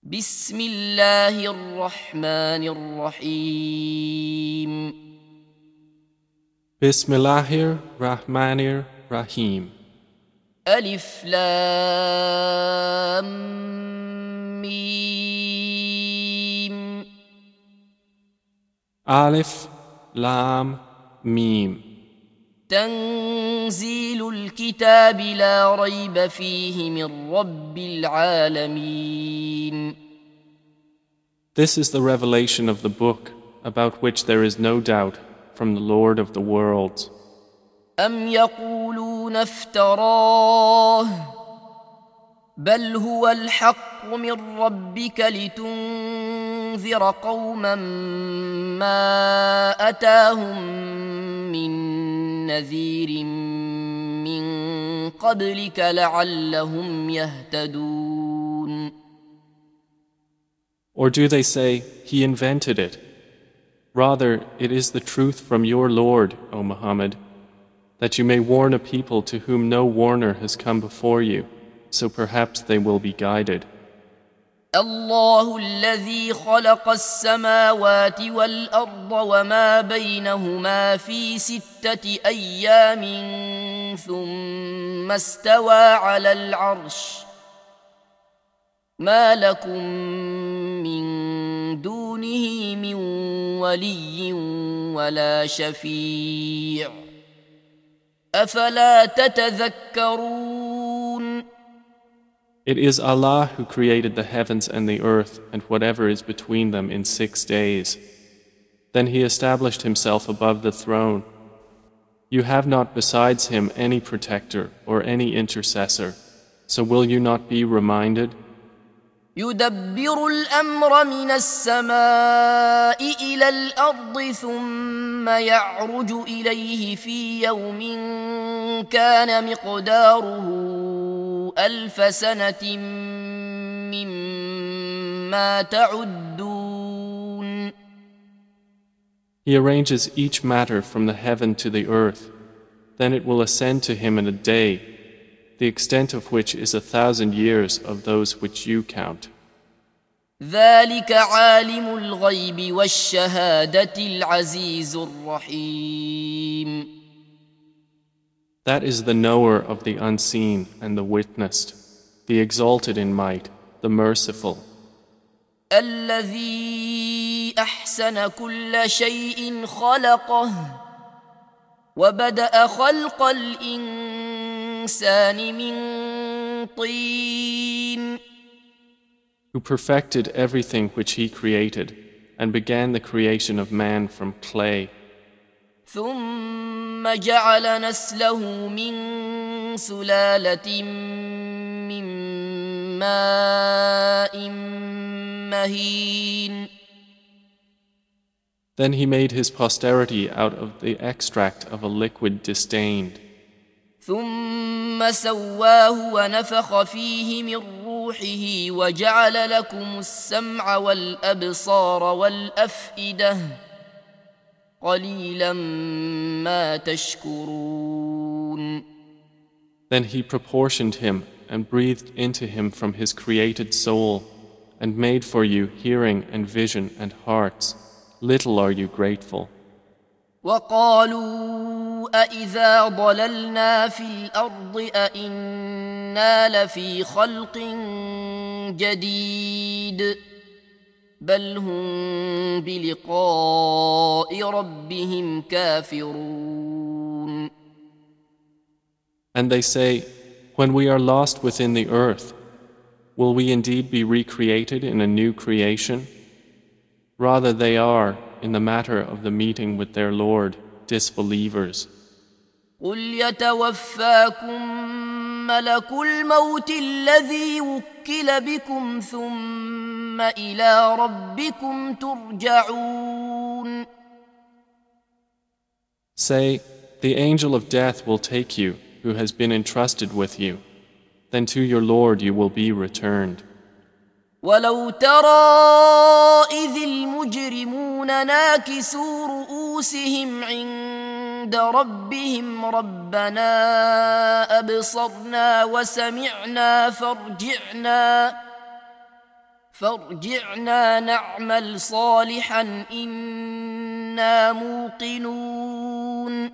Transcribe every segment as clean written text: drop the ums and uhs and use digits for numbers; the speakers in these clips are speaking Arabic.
بسم الله الرحمن الرحيم Bismillahir Rahmanir Rahim. ألف لام ميم Alif Lam Mim. تنزيل الكتاب لا ريب فيه من رب العالمين. This is the revelation of the book about which there is no doubt from the Lord of the worlds. أم يقولون افتراه بل هو الحق من ربك لتنذر قوما ما أتاهم من نذير من قبلك لعلهم يهتدون. Or do they say, He invented it? Rather, it is the truth from your Lord, O Muhammad, that you may warn a people to whom no warner has come before you, so perhaps they will be guided. الله الذي خلق السماوات والأرض وما بينهما في 6 أيام ثم استوى على العرش ما لكم من دونه من ولي ولا شفيع أفلا تتذكرون. It is Allah who created the heavens and the earth and whatever is between them in 6 days. Then He established Himself above the throne. You have not besides Him any protector or any intercessor, so will you not be reminded? يدبر الأمر من السماء إلى الأرض ثم يعرج إليه في يوم كان مقداره 1000 سنة مما تعدون. He arranges each matter from the heaven to the earth. Then it will ascend to Him in a day, the extent of which is 1,000 years of those which you count. ذلك عالم الغيب والشهادة العزيز الرحيم. That is the knower of the unseen and the witnessed, the exalted in might, the merciful. الذي أحسن كل شيء خلقه وبدأ خلق الإنسان من طين. Who perfected everything which He created and began the creation of man from clay. ثم جعل نسله من سلالة من ماء مهين. Then He made His posterity out of the extract of a liquid disdained. ثم سواه ونفخ فيه من روحه وجعل لكم السمع والأبصار والأفئدة قليلا ما تشكرون. Then He proportioned Him and breathed into Him from His created soul and made for you hearing and vision and hearts. Little are you grateful. وقالوا أإذا ضللنا في الأرض أإنا لفي خلق جديد بل هم بلقاء ربهم كافرون. And they say, when we are lost within the earth, will we indeed be recreated in a new creation? Rather they are, in the matter of the meeting with their Lord, disbelievers. قل يتوفاكم ملك الموت الذي وكل بكم ثم إلى ربكم ترجعون. Say, the angel of death will take you, who has been entrusted with you. Then to your Lord you will be returned. ولو ترى إذ المجرمون ناكسوا رؤوسهم عند ربهم ربنا أبصرنا وسمعنا فارجعنا نعمل صالحا إنا موقنون.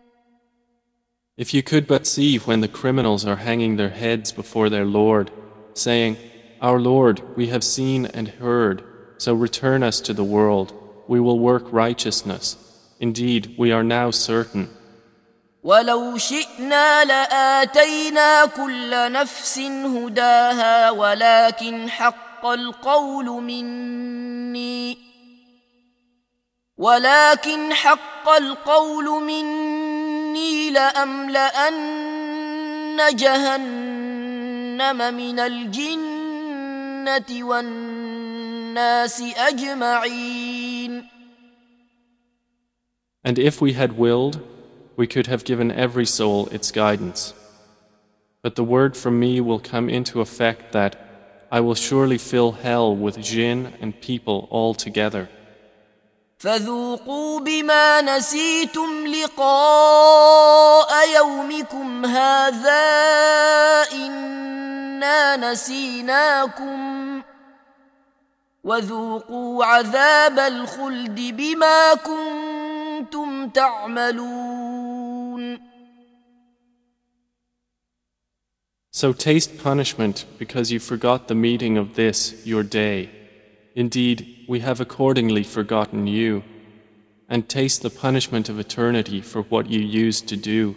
If you could but see when the criminals are hanging their heads before their Lord, saying, Our Lord, we have seen and heard, so return us to the world. We will work righteousness. Indeed, we are now certain. ولو شئنا لآتينا كل نفس هداها ولكن حق القول مني لأملأن جهنم من الجنة والناس أجمعين. And if we had willed, we could have given every soul its guidance. But the word from me will come into effect that I will surely fill hell with jinn and people all together. فذوقوا بما نسيتم لقاء يومكم هذا إنا نسيناكم وذوقوا عذاب الخلد بما كنتم تعملون. So taste punishment because you forgot the meeting of this, your day. Indeed, we have accordingly forgotten you, and taste the punishment of eternity for what you used to do.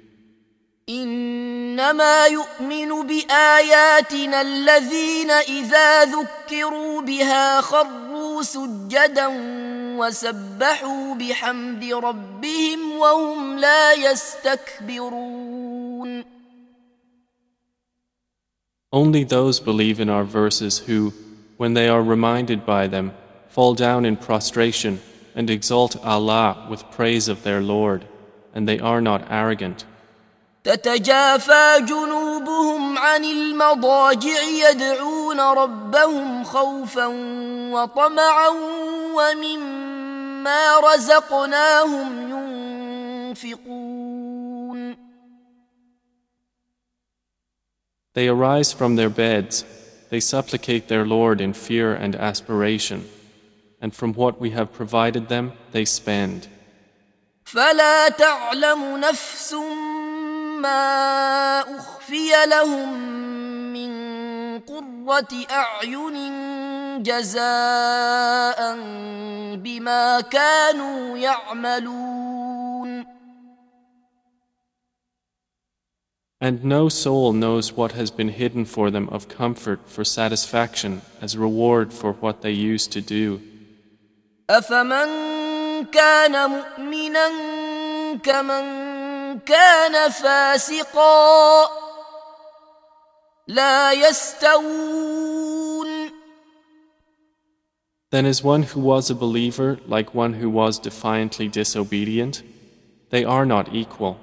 إنما يؤمن بآياتنا الذين إذا ذكروا بها خروا سجدا وسبحوا بحمد ربهم وهم لا يستكبرون. Only those believe in our verses who, when they are reminded by them, fall down in prostration and exalt Allah with praise of their Lord, and they are not arrogant. تتجافى جنوبهم عن المضاجع يدعون ربهم خوفا وطمعا ومما رزقناهم ينفقون. They arise from their beds, they supplicate their Lord in fear and aspiration, and from what we have provided them, they spend. فلا تعلم نفس ما أخفي لهم من قرة أعين جزاء بما كانوا يعملون. And no soul knows what has been hidden for them of comfort for satisfaction as reward for what they used to do. أفمن كان مؤمنا كمن كان فاسقا لا يستوون. Then is one who was a believer like one who was defiantly disobedient? They are not equal.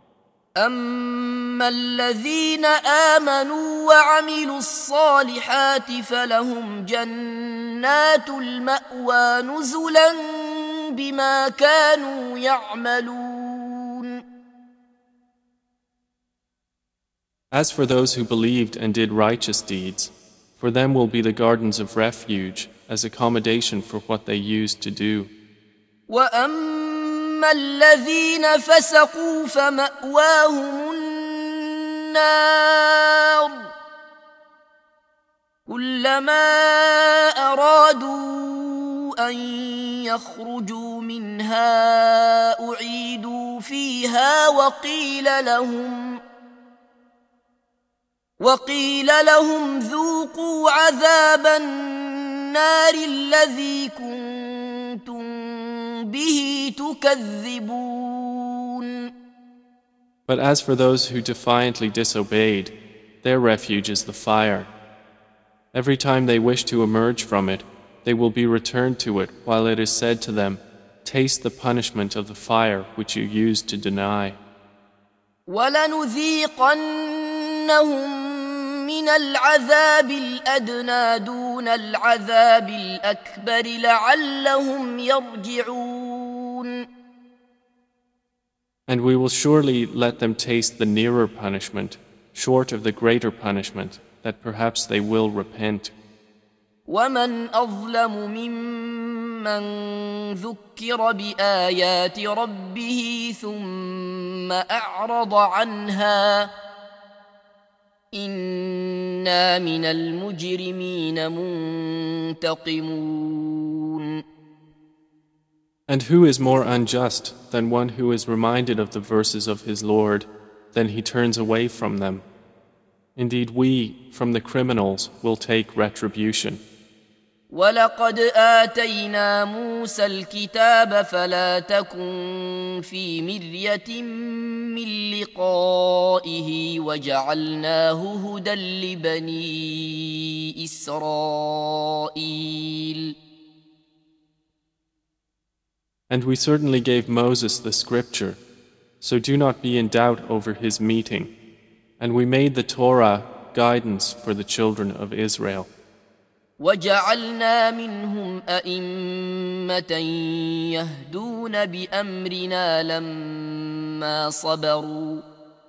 أما الذين آمنوا وعملوا الصالحات فلهم جنات المأوى نزلا بما كانوا يعملون. As for those who believed and did righteous deeds, for them will be the gardens of refuge as accommodation for what they used to do. وأما الذين فسقوا فمأواهم النار كلما أرادوا أن يخرجوا منها أعيدوا فيها وقيل لهم ذوقوا عذاب النار الذي كنتم به تكذبون. But as for those who defiantly disobeyed, their refuge is the fire. Every time they wish to emerge from it, they will be returned to it while it is said to them, taste the punishment of the fire which you used to deny. وَلَنُذِيقَنَّهُم مِّنَ الْعَذَابِ الْأَدْنَىٰ دُونَ الْعَذَابِ الْأَكْبَرِ لَعَلَّهُمْ يَرْجِعُونَ. And we will surely let them taste the nearer punishment, short of the greater punishment, that perhaps they will repent. ومن أظلم ممن ذكر بآيات ربه ثم أعرض عنها إنا من المجرمين منتقمون. And who is more unjust than one who is reminded of the verses of his Lord, then he turns away from them? Indeed, we, from the criminals, will take retribution. ولقد آتينا موسى الكتاب فلا تكن في مرية من لقائه وجعلناه هدى لبني إسرائيل. And we certainly gave Moses the scripture, so do not be in doubt over his meeting. And we made the Torah guidance for the children of Israel. وجعلنا منهم أئمة يهدون بأمرنا لما صبروا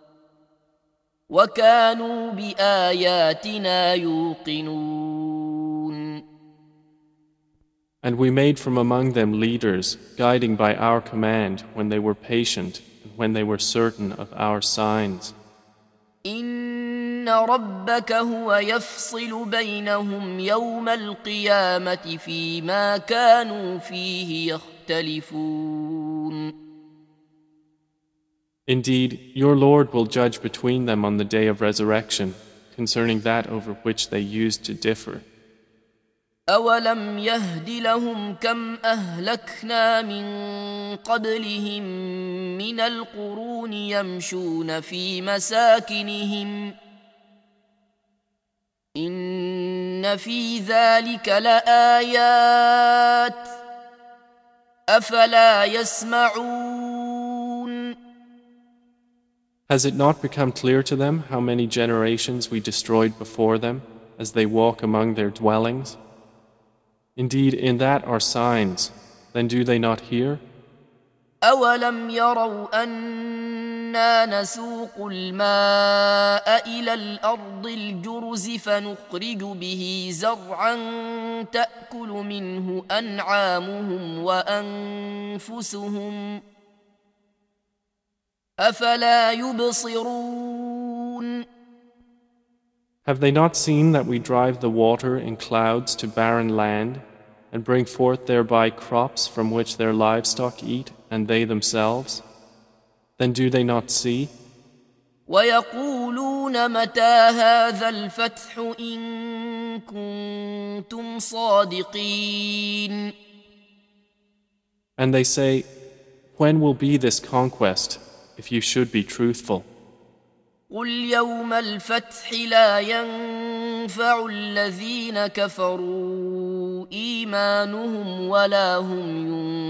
وكانوا بآياتنا يوقنون. And we made from among them leaders, guiding by our command when they were patient and when they were certain of our signs. إن ربك هو يفصل بينهم يوم القيامة فيما كانوا فيه يختلفون. Indeed, your Lord will judge between them on the day of resurrection concerning that over which they used to differ. أولم يهد لهم كم أهلكنا من قبلهم من القرون يمشون في مساكنهم إن في ذلك لآيات أفلا يسمعون. Has it not become clear to them how many generations we destroyed before them as they walk among their dwellings? Indeed, in that are signs, then do they not hear? أولم يروا أنا نسوق الماء إلى الأرض الجرز فنخرج به زرعا تأكل منه أنعامهم وأنفسهم أفلا يبصرون. Have they not seen that we drive the water in clouds to barren land and bring forth thereby crops from which their livestock eat and they themselves? Then do they not see? ويقولون متى هذا الفتح إن كنتم صادقين. And they say, when will be this conquest, if you should be truthful? قل يوم الفتح لا ينفع الذين كفروا إيمانهم ولا هم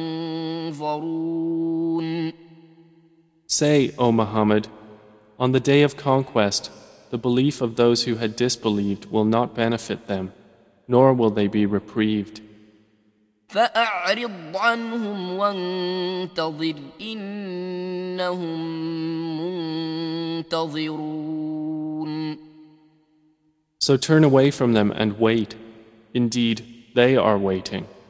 ينظرون. Say, O Muhammad, on the day of conquest, the belief of those who had disbelieved will not benefit them, nor will they be reprieved. فأعرض عنهم وانتظر إنهم منتظرون. So turn away from them and wait. Indeed, they are waiting.